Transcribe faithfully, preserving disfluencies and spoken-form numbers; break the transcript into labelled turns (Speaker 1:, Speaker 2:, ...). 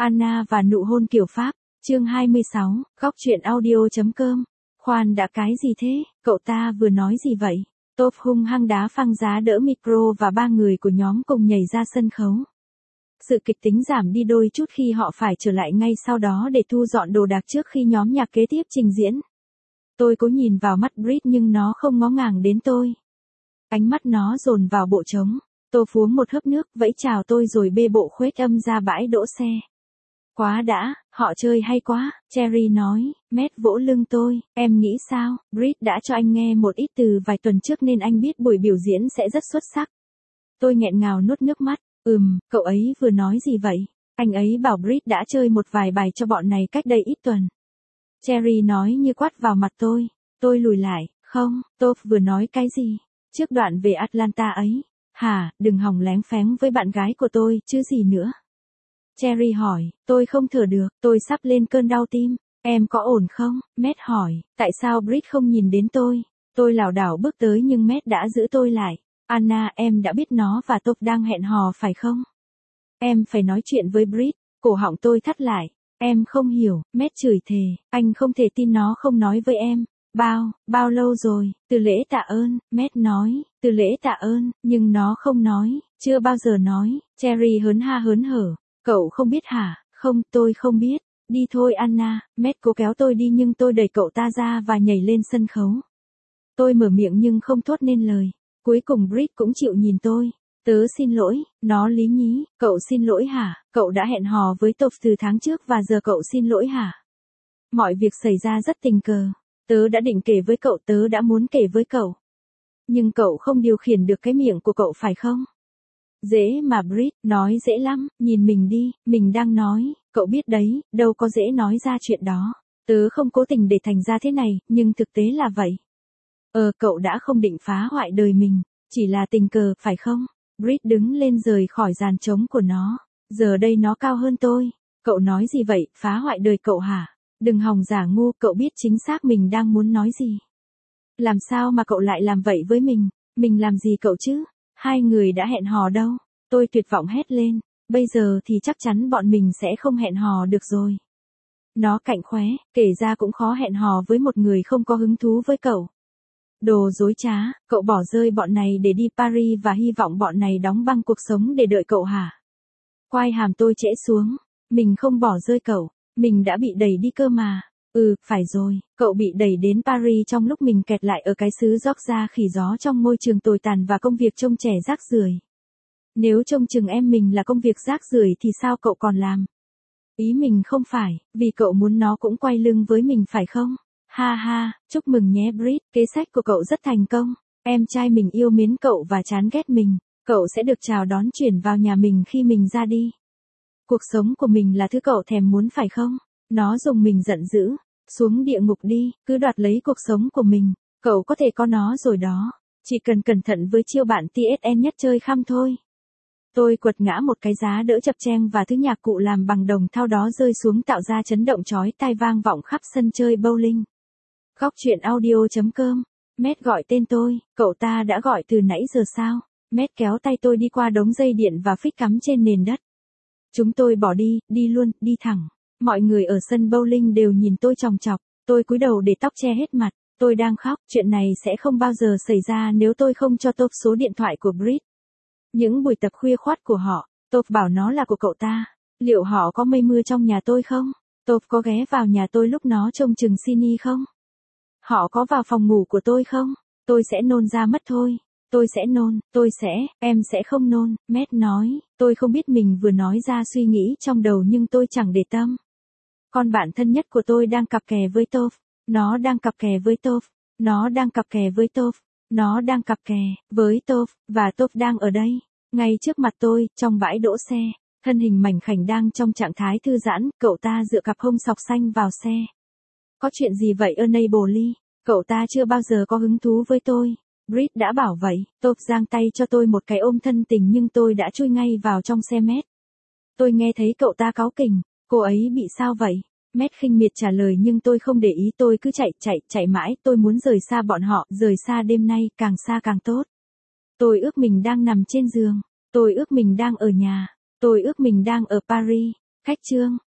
Speaker 1: Anna và nụ hôn kiểu Pháp, chương hai mươi sáu, góc truyện audio.com. Khoan đã, cái gì thế, cậu ta vừa nói gì vậy? Top hung hăng đá phăng giá đỡ micro và ba người của nhóm cùng nhảy ra sân khấu. Sự kịch tính giảm đi đôi chút khi họ phải trở lại ngay sau đó để thu dọn đồ đạc trước khi nhóm nhạc kế tiếp trình diễn. Tôi cố nhìn vào mắt Brit nhưng nó không ngó ngàng đến tôi. Ánh mắt nó dồn vào bộ trống. Tôi uống một hớp nước, vẫy chào tôi rồi bê bộ khuếch âm ra bãi đỗ xe. Quá đã, họ chơi hay quá, Cherry nói. Matt vỗ lưng tôi. Em nghĩ sao? Brit đã cho anh nghe một ít từ vài tuần trước nên anh biết buổi biểu diễn sẽ rất xuất sắc. Tôi nghẹn ngào nuốt nước mắt. Ừm, cậu ấy vừa nói gì vậy? Anh ấy bảo Brit đã chơi một vài bài cho bọn này cách đây ít tuần. Cherry nói như quát vào mặt tôi. Tôi lùi lại. Không, Top vừa nói cái gì? Trước đoạn về Atlanta ấy. Hả, đừng hòng lén phén với bạn gái của tôi, chứ gì nữa. Cherry hỏi, tôi không thở được, tôi sắp lên cơn đau tim. Em có ổn không? Matt hỏi, tại sao Brit không nhìn đến tôi? Tôi lảo đảo bước tới nhưng Matt đã giữ tôi lại. Anna, em đã biết nó và Top đang hẹn hò phải không? Em phải nói chuyện với Brit. Cổ họng tôi thắt lại. Em không hiểu, Matt chửi thề, anh không thể tin nó không nói với em. Bao, bao lâu rồi, từ lễ tạ ơn, Matt nói, từ lễ tạ ơn, nhưng nó không nói, chưa bao giờ nói. Cherry hớn ha hớn hở, cậu không biết hả? Không, tôi không biết. Đi thôi Anna. Matt cố kéo tôi đi nhưng tôi đẩy cậu ta ra và nhảy lên sân khấu. Tôi mở miệng nhưng không thốt nên lời. Cuối cùng Brit cũng chịu nhìn tôi. Tớ xin lỗi, nó lý nhí, cậu xin lỗi hả? Cậu đã hẹn hò với Top từ tháng trước và giờ cậu xin lỗi hả? Mọi việc xảy ra rất tình cờ. Tớ đã định kể với cậu, tớ đã muốn kể với cậu. Nhưng cậu không điều khiển được cái miệng của cậu phải không? Dễ mà Brit, nói dễ lắm, nhìn mình đi, mình đang nói, cậu biết đấy, đâu có dễ nói ra chuyện đó. Tớ không cố tình để thành ra thế này, nhưng thực tế là vậy. Ờ, cậu đã không định phá hoại đời mình, chỉ là tình cờ, phải không? Brit đứng lên rời khỏi dàn trống của nó. Giờ đây nó cao hơn tôi. Cậu nói gì vậy, phá hoại đời cậu hả? Đừng hòng giả ngu, cậu biết chính xác mình đang muốn nói gì. Làm sao mà cậu lại làm vậy với mình? Mình làm gì cậu chứ? Hai người đã hẹn hò đâu? Tôi tuyệt vọng hét lên. Bây giờ thì chắc chắn bọn mình sẽ không hẹn hò được rồi. Nó cạnh khóe, kể ra cũng khó hẹn hò với một người không có hứng thú với cậu. Đồ dối trá, cậu bỏ rơi bọn này để đi Paris và hy vọng bọn này đóng băng cuộc sống để đợi cậu hả? Quai hàm tôi trễ xuống. Mình không bỏ rơi cậu. Mình đã bị đẩy đi cơ mà. Ừ, phải rồi, cậu bị đẩy đến Paris trong lúc mình kẹt lại ở cái xứ Georgia khỉ gió trong môi trường tồi tàn và công việc trông trẻ rác rưởi. Nếu trông chừng em mình là công việc rác rưởi thì sao cậu còn làm? Ý mình không phải, vì cậu muốn nó cũng quay lưng với mình phải không? Ha ha, chúc mừng nhé Brit, kế sách của cậu rất thành công. Em trai mình yêu mến cậu và chán ghét mình. Cậu sẽ được chào đón chuyển vào nhà mình khi mình ra đi. Cuộc sống của mình là thứ cậu thèm muốn phải không? Nó dùng mình giận dữ. Xuống địa ngục đi, cứ đoạt lấy cuộc sống của mình. Cậu có thể có nó rồi đó. Chỉ cần cẩn thận với chiêu bạn tê ét en nhất chơi khăm thôi. Tôi quật ngã một cái giá đỡ chập cheng và thứ nhạc cụ làm bằng đồng thau đó rơi xuống tạo ra chấn động chói tai vang vọng khắp sân chơi bowling. Góc truyện audio.com. Matt gọi tên tôi, cậu ta đã gọi từ nãy giờ sao? Matt kéo tay tôi đi qua đống dây điện và phích cắm trên nền đất. Chúng tôi bỏ đi, đi luôn, đi thẳng. Mọi người ở sân bowling đều nhìn tôi chòng chọc. Tôi cúi đầu để tóc che hết mặt. Tôi đang khóc, chuyện này sẽ không bao giờ xảy ra nếu tôi không cho Top số điện thoại của Brit. Những buổi tập khuya khoắt của họ, Top bảo nó là của cậu ta. Liệu họ có mây mưa trong nhà tôi không? Top có ghé vào nhà tôi lúc nó trông chừng Sini không? Họ có vào phòng ngủ của tôi không? Tôi sẽ nôn ra mất thôi. Tôi sẽ nôn, tôi sẽ, em sẽ không nôn, Matt nói. Tôi không biết mình vừa nói ra suy nghĩ trong đầu nhưng tôi chẳng để tâm. Con bạn thân nhất của tôi đang cặp kè với Top. Nó đang cặp kè với Top. Nó đang cặp kè với Top. Nó đang cặp kè với Top, và Top đang ở đây. Ngay trước mặt tôi, trong bãi đỗ xe. Thân hình mảnh khảnh đang trong trạng thái thư giãn, cậu ta dựa cặp hông sọc xanh vào xe. Có chuyện gì vậy Enable? Cậu ta chưa bao giờ có hứng thú với tôi. Brit đã bảo vậy. Top giang tay cho tôi một cái ôm thân tình nhưng tôi đã chui ngay vào trong xe Matt. Tôi nghe thấy cậu ta cáu kỉnh. Cô ấy bị sao vậy? Matt khinh miệt trả lời nhưng tôi không để ý, tôi cứ chạy, chạy, chạy mãi, tôi muốn rời xa bọn họ, rời xa đêm nay, càng xa càng tốt. Tôi ước mình đang nằm trên giường. Tôi ước mình đang ở nhà. Tôi ước mình đang ở Paris. Khách trương,